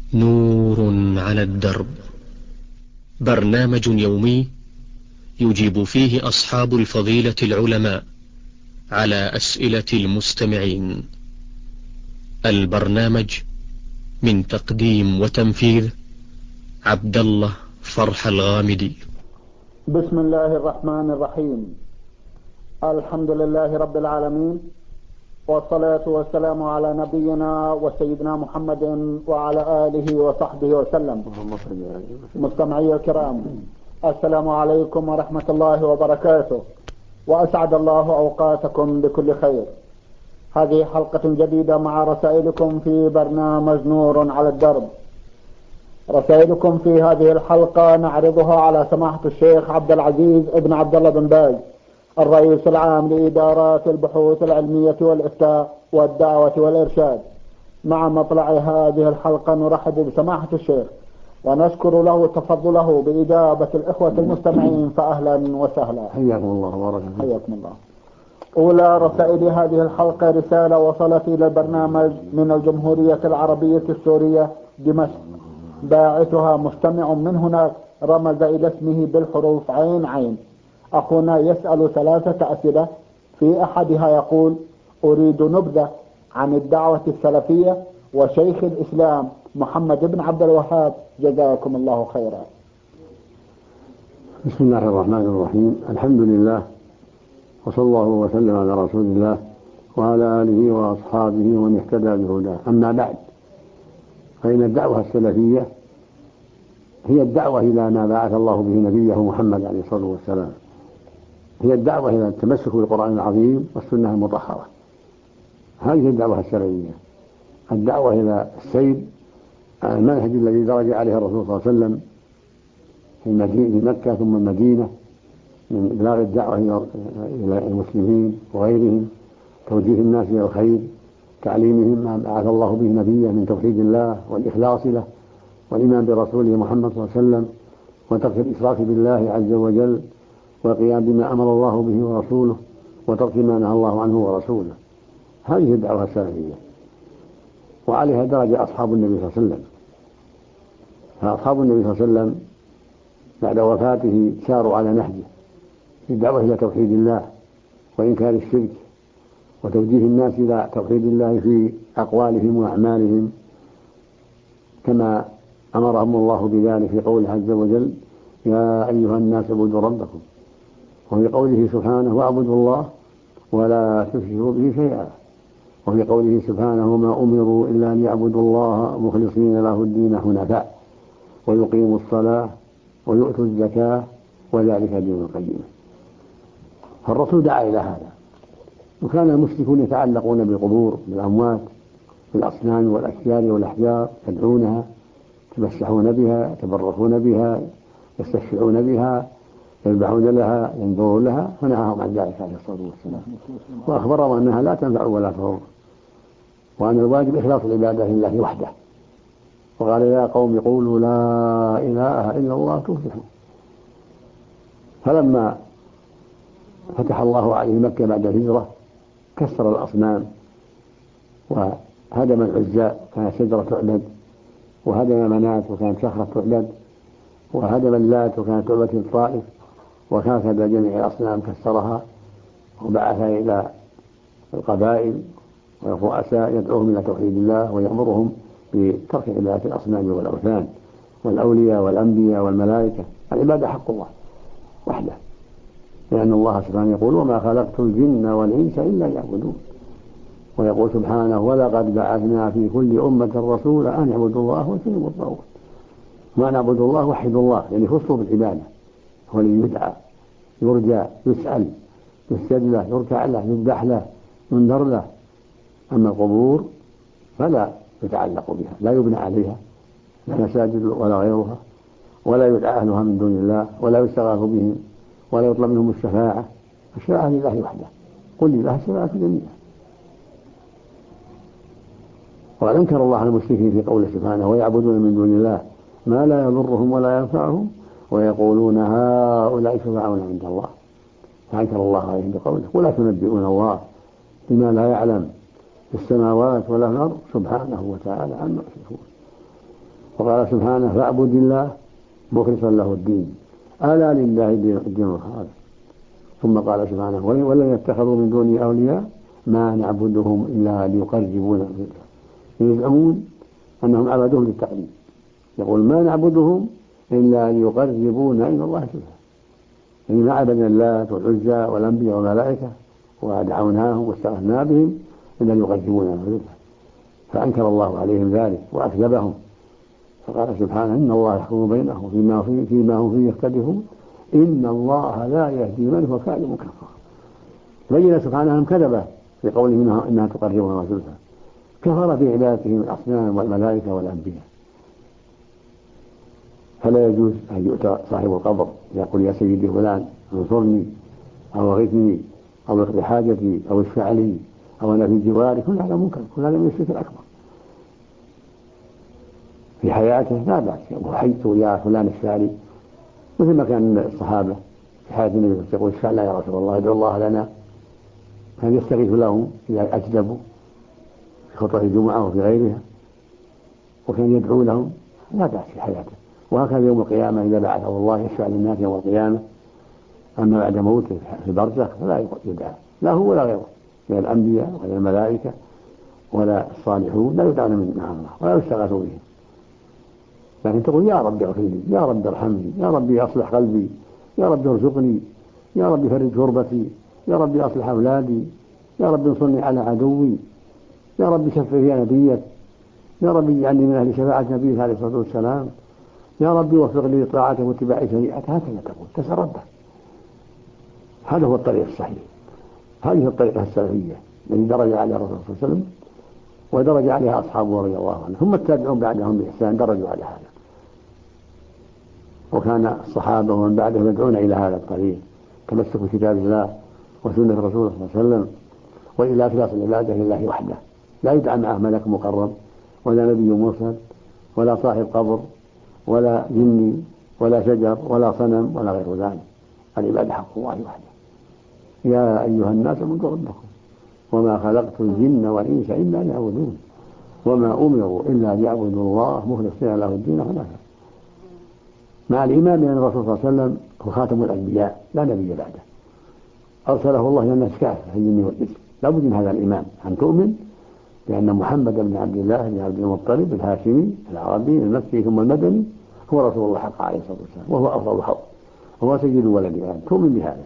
نور على الدرب، برنامج يومي يجيب فيه أصحاب الفضيلة العلماء على أسئلة المستمعين. البرنامج من تقديم وتنفيذ عبد الله فرح الغامدي. بسم الله الرحمن الرحيم. الحمد لله رب العالمين، والصلاة والسلام على نبينا وسيدنا محمد وعلى آله وصحبه وسلم. مستمعي الكرام، السلام عليكم ورحمة الله وبركاته، وأسعد الله أوقاتكم بكل خير. هذه حلقة جديدة مع رسائلكم في برنامج نور على الدرب. رسائلكم في هذه الحلقة نعرضها على سماحة الشيخ عبد العزيز ابن عبد الله بن باز، الرئيس العام لإدارات البحوث العلمية والإفتاء والدعوة والإرشاد. مع مطلع هذه الحلقة نرحب بسماحة الشيخ ونشكر له تفضله بإجابة الإخوة المستمعين، فأهلا وسهلا. حياكم الله وبارك فيكم. حياكم الله. أولى رسائل هذه الحلقة رسالة وصلت إلى البرنامج من الجمهورية العربية السورية دمشق، باعثها مستمع من هناك رمز إلى اسمه بالحروف عين عين. أخونا يسأل 3 أسئلة، في أحدها يقول: أريد نبذة عن الدعوة السلفية وشيخ الإسلام محمد بن عبد الوهاب، جزاكم الله خيرا. بسم الله الرحمن الرحيم. الحمد لله، وصلى الله وسلم على رسول الله وعلى آله وأصحابه ومن اهتدى بهداه. أما بعد، فإن الدعوة السلفية هي الدعوة إلى ما بعث الله به نبيه محمد عليه الصلاة والسلام، هي الدعوة إلى التمسك بالقرآن العظيم والسنة المطهرة. هذه الدعوة السلفية، الدعوة إلى السير على المنهج الذي درج عليه الرسول صلى الله عليه وسلم في مكة ثم المدينة، من إبلاغ الدعوة إلى المسلمين وغيرهم، توجيه الناس إلى الخير، تعليمهم ما بعث الله به نبيه من توحيد الله والإخلاص له والإيمان برسوله محمد صلى الله عليه وسلم، وترك الإشراك بالله عز وجل، والقيام بما أمر الله به ورسوله، وترك ما نهى الله عنه ورسوله. هذه الدعوة السلفية، وعليها درج أصحاب النبي صلى الله عليه وسلم. فأصحاب النبي صلى الله عليه وسلم بعد وفاته ساروا على نهجه في الدعوة إلى توحيد الله وإنكار الشرك، وتوجيه الناس إلى توحيد الله في أقوالهم وأعمالهم، كما أمرهم الله بذلك في قوله عز وجل: يا أيها الناس اعبدوا ربكم، وفي قوله سبحانه: واعبدوا الله ولا تشركوا به شيئا، وفي قوله سبحانه: ما أمروا إلا أن يعبدوا الله مخلصين له الدين حنفاء ويقيموا الصلاة ويؤتوا الزكاة وذلك دين القيمة. فالرسول دعا إلى هذا، وكان المشركون يتعلقون بالقبور، بالأموات، بالأصنام والأشجار والأحجار، يدعونها، يتمسحون بها، يتبركون بها، يستشفعون بها، يذبحون لها، ينظرون لها، فنهاهم عن ذلك عليه الصلاة والسلام، وأخبرهم أنها لا تنفع ولا تضر، وأن الواجب إخلاص العبادة لله وحده. وقال: يا قوم قولوا لا إله إلا الله تفلحوا. فلما فتح الله عليه مكة بعد الهجرة كسر الأصنام وهدم العزى، كانت شجرة تعبد، وهدم منات وكانت صخرة تعبد، وهدم اللات وكانت تعبد الطائف، وكافد جميع الأصنام كسرها، وبعث إلى القبائل والرؤساء يدعوهم إلى توحيد الله ويأمرهم بترك عبادة الأصنام والأوثان، والأولياء والأنبياء والملائكة. العبادة حق الله وحده، لأن الله سبحانه يقول: وما خلقت الجن والإنس إلا ليعبدون. ويقول سبحانه: ولقد بعثنا في كل أمة رسولا أن اعبدوا الله واجتنبوا الطاغوت. ما نعبد الله وحد الله، يعني خصوا بالعبادة، هو الذي يدعى، يرجى، يسأل، يسجد له، يركع له، يذبح له، ينذر له. أما القبور فلا يتعلق بها، لا يبنى عليها، لا مساجد ولا غيرها، ولا يدعى أهلها من دون الله، ولا يستغاث بهم، ولا يطلب منهم الشفاعة. الشفاعة لله وحده، قل لله الشفاعة جميعا. وقد أنكر الله على المشركين في قوله سبحانه: ويعبدون من دون الله ما لا يضرهم ولا ينفعهم ويقولون هؤلاء شفعاؤنا عند الله. فأنكر الله عليهم بقوله: ولا تنبئون الله بما لا يعلم في السماوات ولا في الأرض سبحانه وتعالى عما يشركون. وقال سبحانه فاعبد الله مخلصا له الدين ألا لله الدين الخالص. ثم قال سبحانه ولن يتخذوا من دونه أولياء ما نعبدهم إلا ليقربونا، يزعمون أنهم عبدوهم للتقليد، يقول ما نعبدهم إلا ليقربونا إلى الله زلفى، يعني ما عبدنا اللات والعزى والأنبياء والملائكة ودعوناهم واستغثنا بهم إلا ليقربونا زلفى، فأنكر الله عليهم ذلك وأكذبهم، فقال سبحانه إن الله يحكم بينهم فيما هم فيه يختلفون إن الله لا يهدي من هو كاذب كفار. بين سبحانه أنهم كذبة في قولهم إنها تقربنا زلفى، كفر بعبادتهم الأصنام والملائكة والأنبياء. فلا يجوز أن يؤتى صاحب القبر يقول يا سيدي فلان انصرني أو اغثني أو اقضي حاجتي أو اشفع لي أو أنا في جواري، كل هذا منكر، كل هذا من الشرك الأكبر. في حياته لا بأس وحيث يا فلان اشفع لي، مثل ما كان الصحابة في حياة النبي يقول اشفع لنا يا رسول الله ادعو الله لنا، كان يستغيث لهم إذا أجدبوا في خطبة الجمعة وفي غيرها، وكان يدعو لهم لا بأس في حياته. وهكذا يوم القيامة إذا بعثه الله يشفع للناس يوم القيامة، أما بعد موته في البرزخ فلا يدعى لا هو ولا غيره من الأنبياء ولا الملائكة ولا الصالحون، لا يدعون من مع الله ولا يستغاث بهم، لكن تقول يا رب اغفر لي يا رب ارحمني يا رب أصلح قلبي يا رب ارزقني يا رب فرج كربتي يا رب أصلح أولادي يا رب انصرني على عدوي يا رب شفع في نبيك يا رب اجعلني من أهل شفاعة نبيك عليه الصلاة والسلام يا رب وفق لي طاعته واتباع شريعته، هكذا تقول تسربه. هذا هو الطريق الصحيح، هذه الطريقة السلفية التي درج عليها الرسول صلى الله عليه وسلم ودرج عليها أصحابه رضي الله عنهم، ثم التابعون بعدهم بإحسان درجوا على هذا، وكان الصحابة ومن بعدهم يدعون إلى هذا الطريق، تمسك بكتاب الله وسنة الرسول صلى الله عليه وسلم وإلى إخلاص العبادة لله وحده، لا يدعى معه ملك مقرب ولا نبي مرسل ولا صاحب قبر ولا جني ولا شجر ولا صنم ولا غير ذلك، العبادة حق الله وحده. يا أيها الناس اعبدوا ربكم وما خلقت الجن والإنس إلا ليعبدون وما أمروا إلا ليعبدوا الله مخلصين له الدين حنفاء. مع الإيمان بأن الرسول صلى الله عليه وسلم هو خاتم الأنبياء لا نبي بعده، أرسله الله إلى الناس كافة في الجن والإنس، لا بد من هذا الإيمان أن تؤمن بأن محمد بن عبد الله بن عبد المطلب الهاشمي العربي المكي ثم المدني هو رسول الله حق عليه الصلاة والسلام، وهو أفضل الخلق وهو سيد ولد آدم، تؤمن بهذا،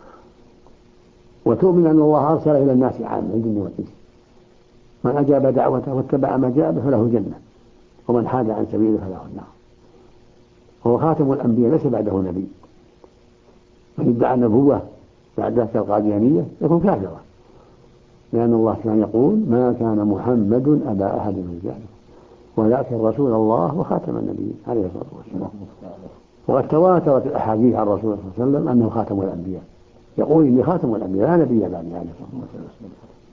وتؤمن أن الله أرسل إلى الناس عامة الجن والإنس، من أجاب دعوته واتبع ما جاء به فله جنة ومن حاد عن سبيله فله النار. هو خاتم الأنبياء ليس بعده نبي، من ادعى النبوة بعد كالقاديانية يكون كافرا، لأن الله سبحانه يقول ما كان محمد أبا أحد من رجالكم ولكن رسول الله وخاتم النبيين عليه الصلاة والسلام. وقد تواترت الأحاديث عن الرسول صلى الله عليه وسلم أنه خاتم الأنبياء، يقول إني خاتم الأنبياء لا نبي بعدي عليه الصلاة والسلام.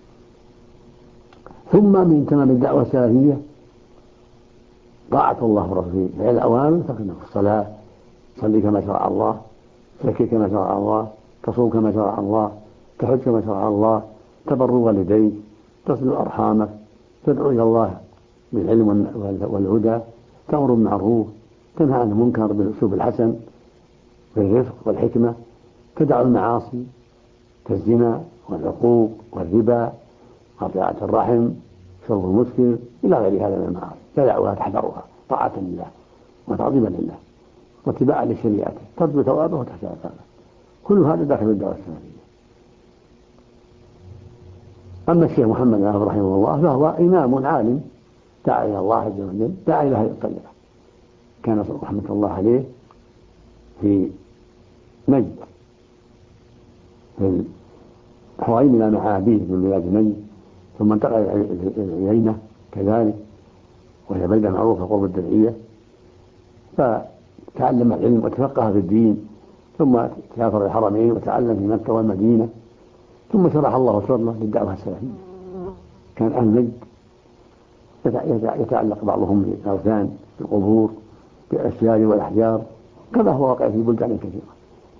ثم من تمام الدعوة السلفية طاعة الله ورسوله، فعل الأوامر فكنا في الصلاة صلي كما شرع الله، زكي كما شرع الله، تصوم كما شرع الله، تحج كما شرع الله، تبر والديك، تصل أرحامك، تدعو إلى الله بالعلم والهدى، تأمر بالمعروف، تنهى عن المنكر بالأسلوب الحسن بالرفق والحكمة، تدع المعاصي كالزنا والعقوق والربا قطيعة الرحم شرب المسكر إلى غير هذا من المعاصي، تدعوها تحذرها طاعة لله وتعظيما لله واتباعا لشريعته، ترجو ثوابه وتخشى عقابه، كل هذا داخل الدعوة السلفية. أما الشيخ محمد رحمه الله فهو إمام عالم دعا إلى الله عز وجل، دعا إلى هذه الطريقة، كان رحمة الله عليه في نجد في حويملة مع أبيه من بلاد نجد، ثم انتقل إلى عيينة كذلك وهي بلدة معروفة قرب الدرعية، فتعلم العلم وتفقه في الدين، ثم سافر الحرمين وتعلم في مكة والمدينة، ثم شرح الله صدره للدعوة السلفية. كان أهل نجد يتعلق بعضهم بالأوثان بالقبور بالأشجار والأحجار كما هو واقع في بلدان كثيرة،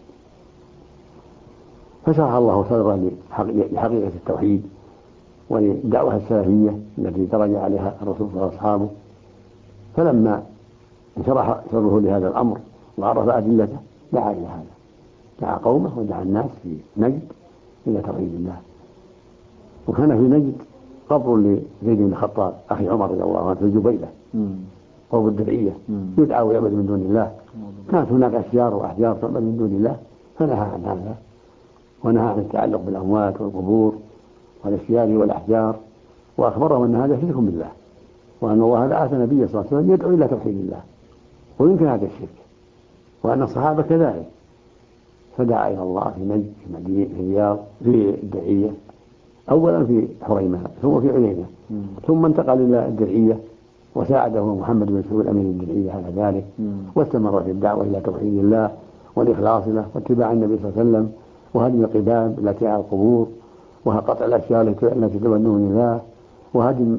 فشرح الله صدره لحقيقة التوحيد وللدعوة السلفية التي درج عليها الرسول صلى الله عليه وسلم وأصحابه. فلما انشرح صدره لهذا الأمر وعرف أدلته دعا إلى هذا، دعا قومه ودعا الناس في نجد إلى توحيد الله. وكان في نجد قبر لزيد بن الخطاب أخي عمر رضي الله عنه في الجبيلة قرب الدرعية يدعى ويعبد من دون الله. كانت هناك أشجار وأحجار تعبد من دون الله فنهى عن هذا، ونهى عن التعلق بالأموات والقبور والأشجار والأحجار، وأخبرهم أن هذا شرك بالله، وأن الله بعث النبي صلى الله عليه وسلم يدعو إلى توحيد الله ويمكن هذا الشرك، وأن الصحابة كذلك. فدعا إلى الله في نجد في الرياض في الدرعية، أولا في حريمة ثم في عيينة، ثم انتقل إلى الدرعية وساعده محمد بن سعود أمير الدرعية على ذلك، واستمر في الدعوة إلى توحيد الله والإخلاص له واتباع النبي صلى الله عليه وسلم، وهدم القباب التي على القبور، وقطع الأشياء التي تدعون دون الله، وهدم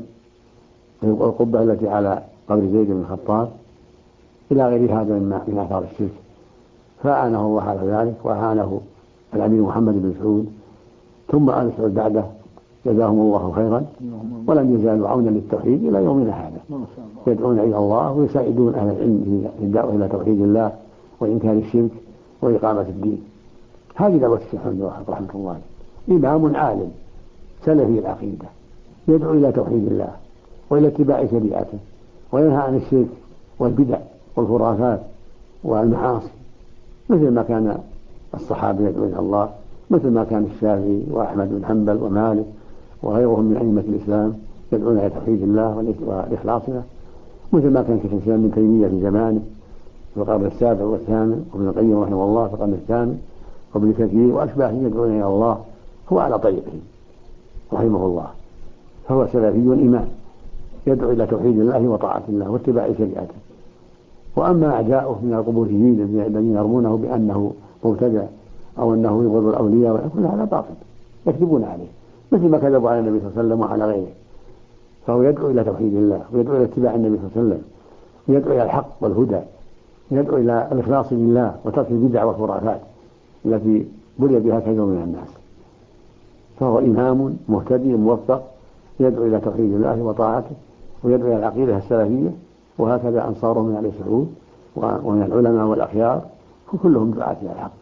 القبة التي على قبر زيد بن الخطاب إلى غير هذا من آثار الشرك. فأعانه الله على ذلك، وأعانه الأمير محمد بن سعود ثم آل سعود بعده جزاهم الله خيرا، ولم يزالوا عونا للتوحيد إلى يومنا هذا، يدعون إلى الله ويساعدون أهل العلم في الدعوة إلى توحيد الله وإنكار الشرك وإقامة الدين. هذه دعوة الشيخ محمد رحمة الله، إمام عالم سلفي العقيدة يدعو إلى توحيد الله وإلى اتباع شريعته، وينهى عن الشرك والبدع والخرافات والمعاصي، مثل ما كان الصحابة يدعون إلى الله، مثل ما كان الشافعي وأحمد بن حنبل ومالك وغيرهم من أئمة الإسلام يدعون إلى توحيد الله والإخلاص له، مثل ما كان شيخ الإسلام ابن تيمية في زمانه في القرن السابع والثامن، وابن القيم رحمه الله في القرن الثامن، وابن كثير وأشباههم يدعون إلى الله. هو على طريقه رحمه الله، فهو سلفي إمام يدعو إلى توحيد الله وطاعة الله واتباع شريعته. وأما أعداؤه من القبوريين الذين يرمونه بأنه مبتدع أو أنه يبغض الأولياء، كل هذا باطل يكذبون عليه، مثل ما كذبوا على النبي صلى الله عليه وسلم وعلى غيره. فهو يدعو إلى توحيد الله ويدعو إلى اتباع النبي صلى الله عليه وسلم، ويدعو إلى الحق والهدى، يدعو إلى الإخلاص لله وترك البدع والخرافات التي بلي بها كثير من الناس. فهو إمام مهتدي موفق يدعو إلى توحيد الله وطاعته ويدعو إلى العقيدة السلفية، وهكذا أنصاره من آل سعود ومن العلماء والأخيار كلهم دعاة إلى الحق.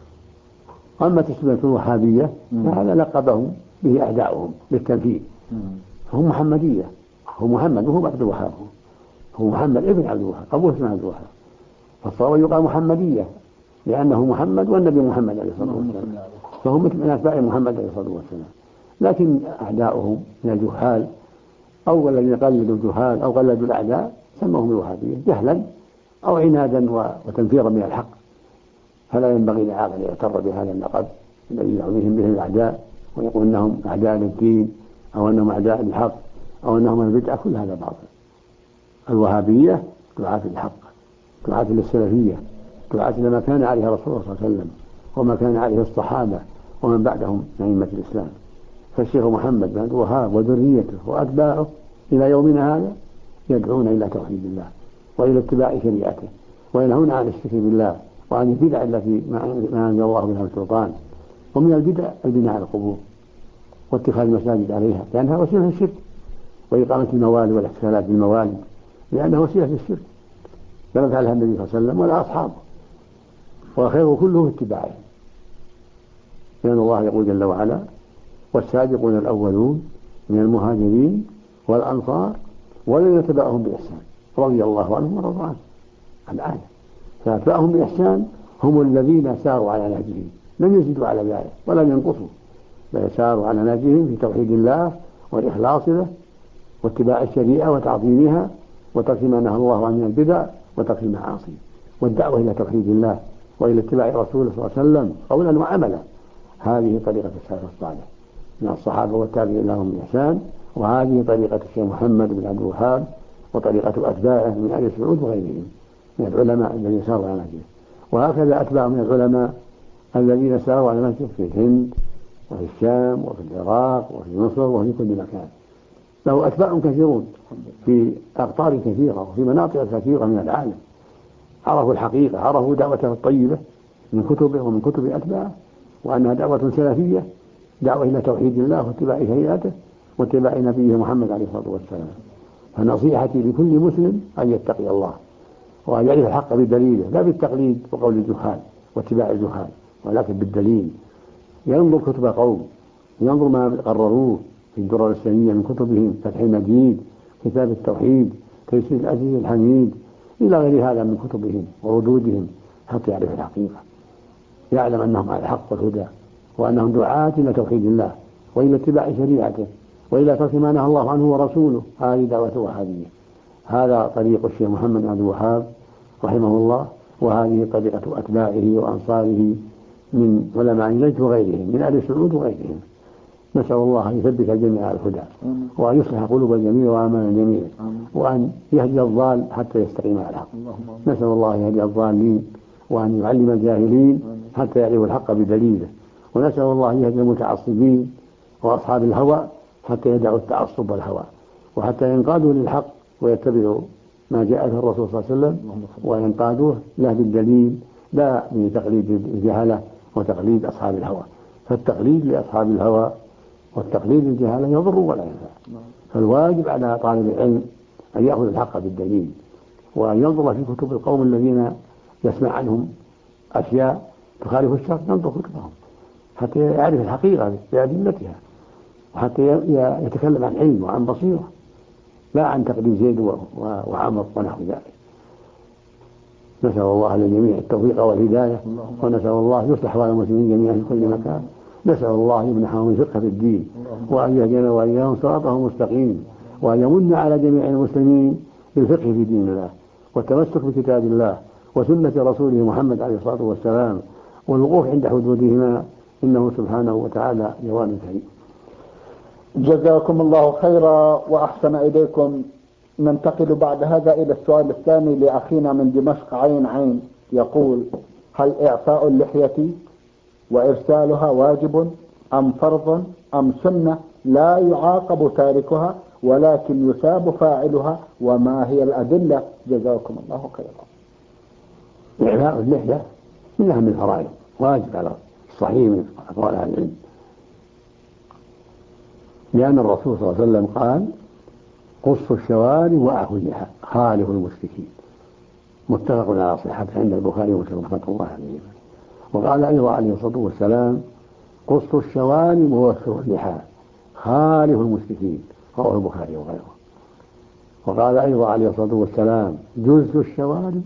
أما تسمية الوهابية فهذا لقبهم به أعداؤهم للتنفيذ، فهم محمدية، هو محمد وهو عبد الوهاب، هو محمد ابن عبد الوهاب أبوه اسمه عبد الوهاب، فالصواب يقال محمدية لأنه محمد والنبي محمد عليه الصلاة والسلام، فهم من أتباع محمد عليه الصلاة والسلام. لكن أعداؤهم من الجهال أو الذين قلدوا الجهال أو قلدوا الأعداء سموهم الوهابية جهلا أو عنادا وتنفيرا من الحق. فلا ينبغي لعاقل يغتر بهذا اللقب الذي يعطيهم به الأعداء ويقول أنهم أعداء للدين أو أنهم أعداء للحق أو أنهم البدعة، كل هذا باطل. الوهابية دعاة الحق، دعاة للسلفية، دعاة لما كان عليه رسول الله صلى الله عليه وسلم وما كان عليه الصحابة ومن بعدهم من أئمة الإسلام. فالشيخ محمد بن عبد الوهاب وذريته وأتباعه إلى يومنا هذا يدعون إلى توحيد الله وإلى اتباع شريعته، وينهون عن الشرك بالله وعن البدع التي ما أنزل الله بها السلطان. ومن البدع البناء على القبور واتخاذ المساجد عليها لأنها وسيلة الشرك، وإقامة الموالد والاحتفالات بالموالد لأنها وسيلة الشرك، لم يفعلها النبي صلى الله عليه وسلم ولا أصحابه، والخير كله في اتباعه، لأن الله يقول جل وعلا: والسابقون الأولون من المهاجرين والأنصار والذين تبعهم بإحسان رضي الله عنهم ورضوا عنه. الآية. فأتباعهم بإحسان هم الذين ساروا على نهجهم، لم يزيدوا على ذلك ولم ينقصوا، بل ساروا على نهجهم في توحيد الله والإخلاص له واتباع الشريعة وتعظيمها وترك ما نهى الله عنه من البدع وترك المعاصي والدعوة إلى توحيد الله وإلى اتباع رسوله صلى الله عليه وسلم قولا وعملا. هذه طريقة السلف الصالح من الصحابة والتابعين لهم بإحسان، وهذه طريقة الشيخ محمد بن عبد الوهاب وطريقة أتباعه من آل سعود وغيرهم من العلماء الذين ساروا على نهجه. وهكذا أتباع من العلماء الذين ساروا على نهجه في الهند وفي الشام وفي العراق وفي مصر وفي كل مكان. له أتباع كثيرون في أقطار كثيرة وفي مناطق كثيرة من العالم، عرفوا الحقيقة، عرفوا دعوته الطيبة من كتبه ومن كتب أتباعه، وأنها دعوة سلفية، دعوة إلى توحيد الله واتباع شريعته واتباع نبيه محمد عليه الصلاة والسلام. فنصيحتي لكل مسلم أن يتقي الله وأن يعرف الحق بدليله لا بالتقليد وقول الجهال واتباع الجهال، ولكن بالدليل. ينظر كتب قوم، ينظر ما قرروه في الدرر السنية من كتبهم، فتح المجيد، كتاب التوحيد، تيسير العزيز الحميد، إلى غير هذا من كتبهم وردودهم، حتى يعرف الحقيقة، يعلم أنهم على الحق والهدى، وأنهم دعاة إلى توحيد الله وإلى اتباع شريعته وإلى ترك ما نهى الله عنه ورسوله. هذه دعوة وهابية، هذا طريق الشيخ محمد بن عبد الوهاب رحمه الله، وهذه طريقة أتباعه وأنصاره من علماء نجد وغيرهم، من آل سعود وغيرهم. نسأل الله أن يثبت الجميع على الهدى، وأن يصلح قلوب الجميع وأعمال الجميع، وأن يهدي الضال حتى يستقيم على الحق. نسأل الله أن يهدي الضالين، وأن يعلم الجاهلين حتى يعرفوا الحق بدليله، ونسأل الله أن يهدي المتعصبين وأصحاب الهوى حتى يدعوا التعصب والهوى، وحتى ينقادوا للحق ويتبعوا ما جاء به الرسول صلى الله عليه وسلم، وينقادوه لا بالدليل لا بتقليد الجهلة وتقليد أصحاب الهوى. فالتقليد لأصحاب الهوى والتقليد الجهالة يضر ولا ينفع. فالواجب على طالب العلم أن يأخذ الحق بالدليل، وأن ينظر في كتب القوم الذين يسمع عنهم أشياء تخالف الشرع، ينظر كتبهم حتى يعرف الحقيقة بأدلتها، وحتى يتكلم عن علم وعن بصيرة، لا عن تقليد زيد وعمر ونحو ذلك. نسأل الله للجميع التوفيق والهداية، ونسأل الله يصلح أحوال المسلمين جميعا في كل مكان. نسأل الله يمنحهم الفقه في الدين، وأن يهدينا وإياهم صراطه المستقيم، وأن يمن على جميع المسلمين بالفقه في دين الله والتمسك بكتاب الله وسنة رسوله محمد عليه الصلاة والسلام، والوقوف عند حدودهما، إنه سبحانه وتعالى جواد كريم. جزاكم الله خيرا وأحسن إليكم. ننتقل بعد هذا إلى السؤال الثاني لأخينا من دمشق عين، يقول: هل إعفاء اللحية وإرسالها واجب أم فرض أم سنة لا يعاقب تاركها ولكن يثاب فاعلها، وما هي الأدلة؟ جزاكم الله خيرا. إعفاء اللحية من أهم الفرائض، واجب على الصحيح من أقوال أهل العلم، لأن الرسول صلى الله عليه وسلم قال: قصوا الشوارب وأعفوا اللحى خالفوا المشركين، متفق على صحته عند البخاري ومسلم رحمة الله عليه. وقال أيضا عليه الصلاة والسلام: قصوا الشوارب ووفروا اللحى خالفوا المشركين، رواه البخاري وغيره. وقال أيضا عليه الصلاة والسلام: جزوا الشوارب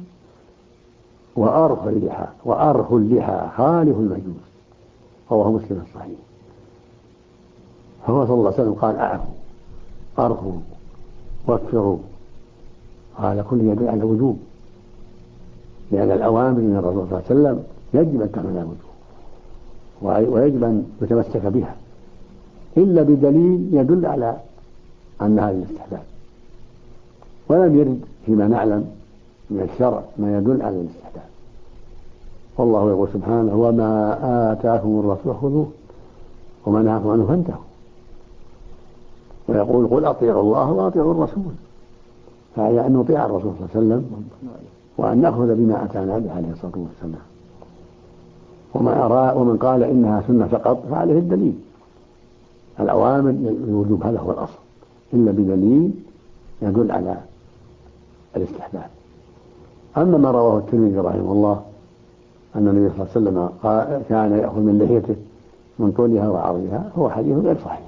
وأرخوا اللحى خالفوا المجوس، رواه مسلم الصحيح. فهو صلى الله عليه وسلم قال: أعفوا أرخوا وفروا، قال كل يدل على الوجوب، لأن الأوامر من الرسول صلى الله عليه وسلم يجب أن تحمل الوجوب، ويجب أن يتمسك بها، إلا بدليل يدل على أنها للاستحباب، ولم يرد فيما نعلم من الشرع ما يدل على الاستحباب. والله يقول سبحانه: وما آتاكم الرسول خذوه وما نهاكم عنه فانتهوا. ويقول: قل أطيعوا الله وأطيعوا الرسول، فهي أن نطيع الرسول صلى الله عليه وسلم وأن نأخذ بما أتانا به عليه الصلاة والسلام. ومن قال إنها سنة فقط فعليه الدليل، الأوامر الوجوب هذا هو الأصل، إلا بدليل يدل على الاستحباب. أما ما رواه الترمذي رحمه الله أن النبي صلى الله عليه وسلم كان يأخذ من لحيته من طولها وعرضها، هو حديث غير صحيح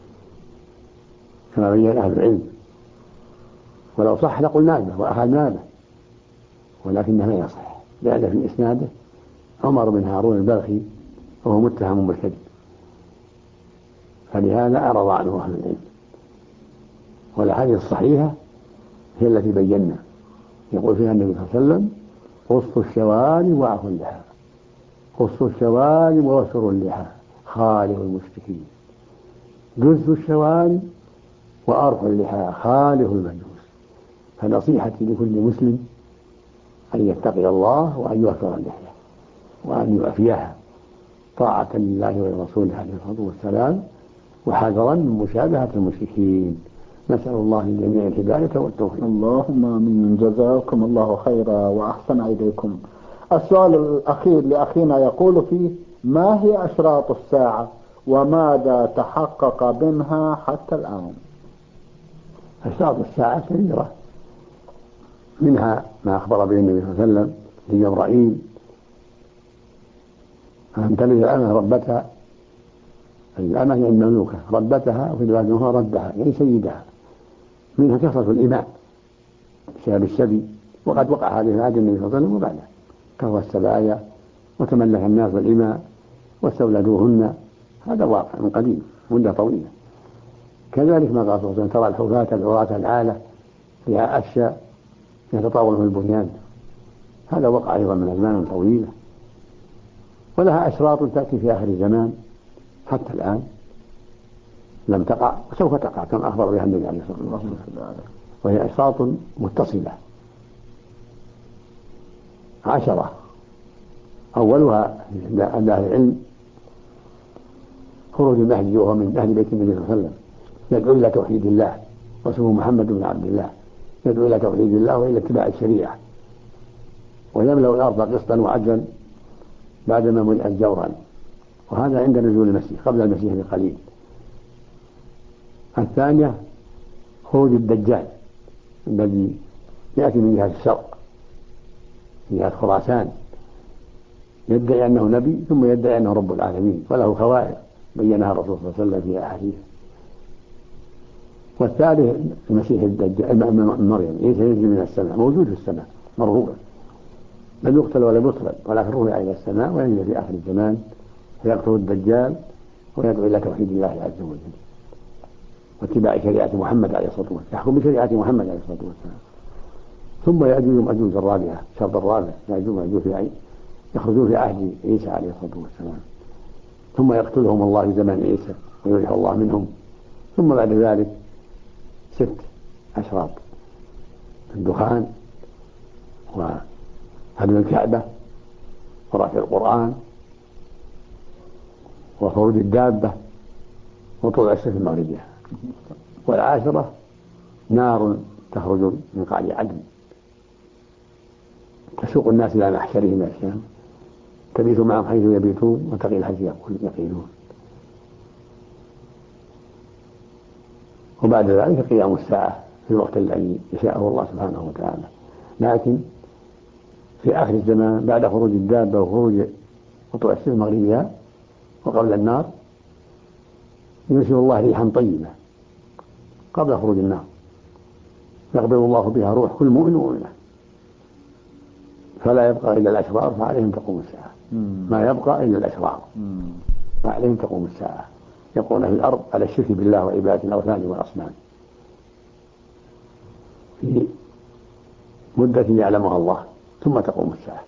كما بين أهل العلم، ولو صح لقلنا به وأخذنا به، ولكنه لا يصح، لأن في إسناده عمر بن هارون البلخي وهو متهم بالكذب، فلهذا أعرض عنه أهل العلم. والأحاديث الصحيحة هي التي بينا، يقول فيها النبي صلى الله عليه وسلم: قصوا الشوارب وأعفوا اللحى، قصوا الشوارب ووفروا اللحى خالفوا المشركين، جزوا الشوارب وأرخوا اللحى خالفوا المجوس. فنصيحتي لكل مسلم أن يتقي الله وأن يوفر اللحية وأن يعفيها طاعة لله ولرسوله عليه الصلاة والسلام، وحذرا من مشابهة المشركين. نسأل الله للجميع الهداية والتوفيق. اللهم آمين. جزاكم الله خيرا وأحسن إليكم. السؤال الأخير لأخينا يقول فيه: ما هي أشراط الساعة وماذا تحقق منها حتى الآن؟ أشراط الساعة كثيرة، منها ما أخبر به النبي صلى الله عليه وسلم لجبرائيل أن تلد الأمة ربتها، الأمة يعني المملوكة ربتها، وفي رواية أخرى ردها يعني سيدها. منها كثرة الإماء بسبب السبي، وقد وقع هذه في عهد النبي صلى الله عليه وسلم وبعده، كثرة السبايا وتملك الناس الإماء واستولدوهن، هذا واقع من قديم مدة طويلة. كذلك ما قال صلى الله عليه وسلم ترى الحفاة العراة العالة فيها أشياء يتطاول في البنيان، هذا وقع أيضا من أزمان طويلة. ولها أشراط تأتي في آخر الزمان حتى الآن لم تقع وسوف تقع كما أخبر بها النبي عليه الصلاة والسلام، وهي أشراط متصلة 10. أولها عند أهل العلم خروج المهدي وهو من أهل بيت النبي صلى الله عليه وسلم، يدعو إلى توحيد الله، واسمه محمد بن عبد الله، يدعو إلى توحيد الله وإلى اتباع الشريعة، ويملأ الأرض قسطا وعدلا بعدما ملئت جورا، وهذا عند نزول المسيح قبل المسيح بقليل. الثانية خروج الدجال الذي يأتي من جهة الشرق من جهة خراسان، يدعي أنه نبي ثم يدعي أنه رب العالمين، وله خوارق بينها الرسول صلى الله عليه وسلم في أحاديث. والثالث المسيح الدجال مريم، عيسى ينزل من السماء، موجود في السماء مرغوبا، لم يقتل ولا يصلب، ولكن رفع إلى السماء وينزل في آخر الزمان فيقتل الدجال ويدعو إلى توحيد الله عز وجل واتباع شريعة محمد عليه الصلاة والسلام، يحكم بشريعة محمد عليه الصلاة والسلام. ثم يأجوج ومأجوج الرابعة، الشرط الرابع، يأجوج ومأجوج يخرجون في عهد عيسى عليه الصلاة والسلام، ثم يقتلهم الله في زمان عيسى ويريح الله منهم. ثم بعد ذلك 6 أشراط: الدخان، وهدم الكعبة، ورفع القرآن، وخروج الدابة، وطلوع الشمس المغربية. والعاشرة نار تخرج من قعر عدن تسوق الناس إلى محشرهم الشام، تبيت معهم حيث يبيتون وتقيل حيث يقيلون. وبعد ذلك قيام الساعة في الوقت الذي يشاءه الله سبحانه وتعالى. لكن في آخر الزمان بعد خروج الدابة وخروج وطلوع الشمس المغربية وقبل النار يرسل الله ريحا طيبة قبل خروج النار، يقبض الله بها روح كل مؤمن ومؤمنة، فلا يبقى إلا الأشرار فعليهم تقوم الساعة. ما يبقى إلا الأشرار فعليهم تقوم الساعة، يبقون في الأرض على الشرك بالله وعبادة الأوثان والأصنام في مدة يعلمها الله، ثم تقوم الساعة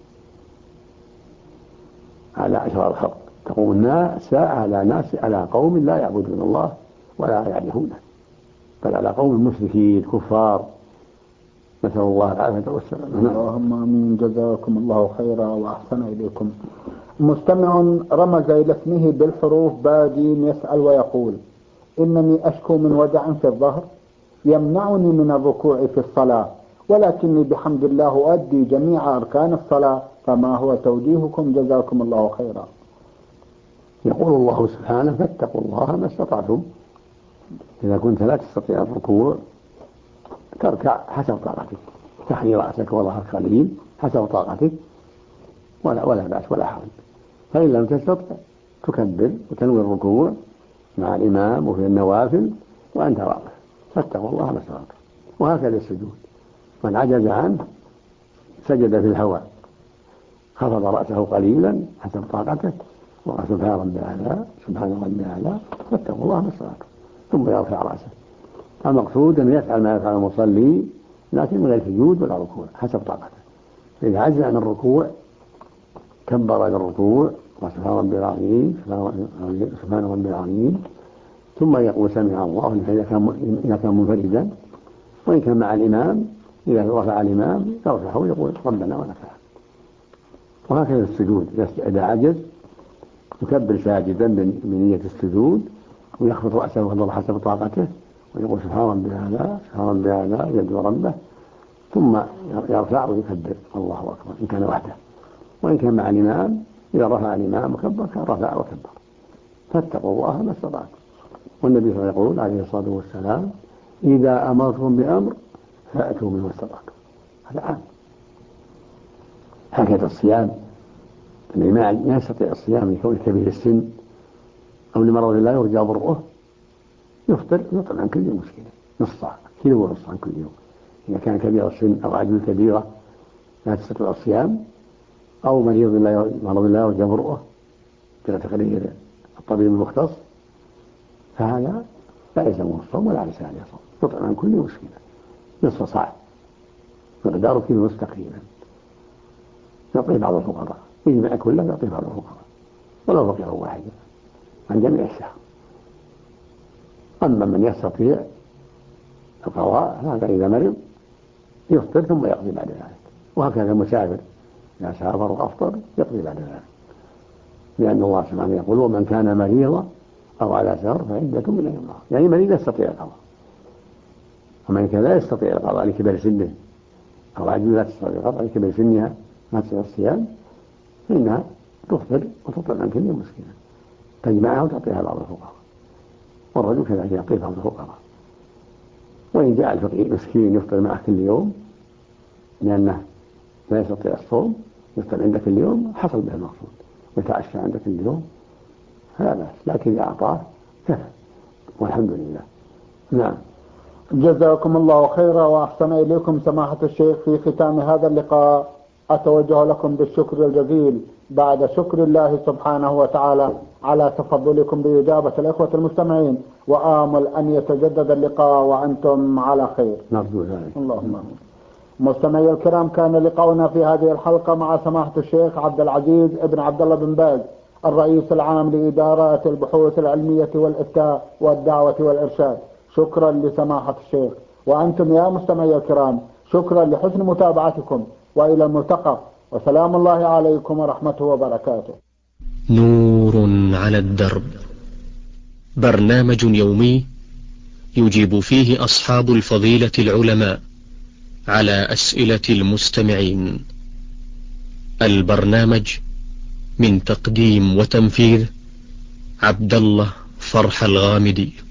على أشرار الخلق. تقوم الساعة على قوم لا يعبدون الله ولا يعرفونه، بل على قوم مشركين كفار، نسأل الله العافية والسلام. اللهم آمين. جزاكم الله خيرا وأحسن إليكم. مستمع رمز إلى اسمه بالحروف بادين يسأل ويقول: إنني أشكو من وجع في الظهر يمنعني من الركوع في الصلاة، ولكني بحمد الله أؤدي جميع أركان الصلاة، فما هو توجيهكم؟ جزاكم الله خيرا. يقول الله سبحانه: فاتقوا الله ما استطعتم. إذا كنت لا تستطيع الركوع تركع حسب طاقتك، تحني رأسك وظهرك قليل حسب طاقتك ولا بأس ولا حرج. فإن لم تستطع تكبر وتنوي الركوع مع الإمام وفي النوافل وأنت واقف، فاتقوا الله ما استطعتم. وهكذا السجود، من عجز عنه سجد في الهواء، خفض رأسه قليلا حسب طاقته وقال سبحان ربي الأعلى سبحان ربي الأعلى، فاتقوا الله ما استطعتم، ثم يرفع رأسه. المقصود أن يفعل ما يفعل المصلي لكن من غير سجود ولا ركوع حسب طاقته. إذا عجز عن الركوع كبر للركوع وسبحان ربي العظيم سبحان ربي العظيم، ثم يقول سمع الله إذا كان منفردا، وإن كان مع الإمام إذا رفع الإمام يرفعه ويقول ربنا ولك الحمد. وهكذا السجود، إذا عجز يكبر ساجدا بنية السجود ويخفض رأسه ويضع حسب طاقته ويقول سبحان ربي الأعلى سبحان ربي الأعلى يدعو ربه، ثم يرفع ويكبر الله أكبر إن كان وحده، وإن كان مع الإمام إذا رفع الإمام وكبر رفع وكبر. فاتقوا الله ما استطعتم. والنبي صلى الله عليه وسلم يقول عليه الصلاة والسلام: إذا أمرتم بأمر فأتوا منه ما استطعتم. هذا عام. هكذا الصيام، اللي ما يستطيع الصيام لكونه كبير السن أو لمرض لا يرجى برؤه يفطر يطعم عن كل يوم مسكين نص صاع، كيلو ونص عن كل يوم. إذا كان كبير السن أو عجوز كبيرة لا تستطيع الصيام أو مرض لا يرجى برؤه كما تقرير الطبيب المختص، فهذا لا يلزمه الصوم ولا عليه عليه الصوم، يطعم عن كل يوم مسكين نصف صاع مقداره كيلو ونص تقريبا، يعطيه بعض الفقراء، يجمع كله يعطيه بعض الفقراء ولو فقير واحد عن جميع الشهر. أما من يستطيع القضاء هذا إذا مرض يفطر ثم يقضي بعد ذلك، وهكذا المسافر إذا سافر وأفطر يقضي بعد ذلك، لأن الله سبحانه يقول ومن كان مريضا أو على سفر فعدة من أيام أخرى، يعني مريض يستطيع القضاء، ومن كان لا يستطيع القضاء لكبر سنه أو عجوز لا تستطيع القضاء لكبر سنها ما تستطيع الصيام فإنها تفطر وتطعم عن كل يوم مسكينا، تجمعها وتعطيها بعض الفقراء، والرجل كذلك يعطيه بعض الفقراء. وإن جاء الفقير مسكين يفطر معه كل يوم لأنه لا يستطيع الصوم يفطر عندك كل يوم حصل به المقصود، ويتعشى عندك كل يوم فلا بأس، لكن إذا أعطاه كفى والحمد لله. نعم. جزاكم الله خيرا وأحسن إليكم سماحة الشيخ. في ختام هذا اللقاء أتوجه لكم بالشكر الجزيل بعد شكر الله سبحانه وتعالى على تفضلكم بإجابة الإخوة المستمعين، وآمل أن يتجدد اللقاء وأنتم على خير. نرجو ذلك. اللهم آمين. مستمعي الكرام، كان لقاؤنا في هذه الحلقة مع سماحة الشيخ عبد العزيز ابن عبد الله بن باز الرئيس العام لإدارات البحوث العلمية والإفتاء والدعوة والإرشاد. شكرا لسماحة الشيخ، وأنتم يا مستمعي الكرام شكرا لحسن متابعتكم، وإلى الملتقى، وسلام الله عليكم ورحمته وبركاته. نور على الدرب، برنامج يومي يجيب فيه أصحاب الفضيلة العلماء على أسئلة المستمعين. البرنامج من تقديم وتنفيذ عبد الله فرح الغامدي.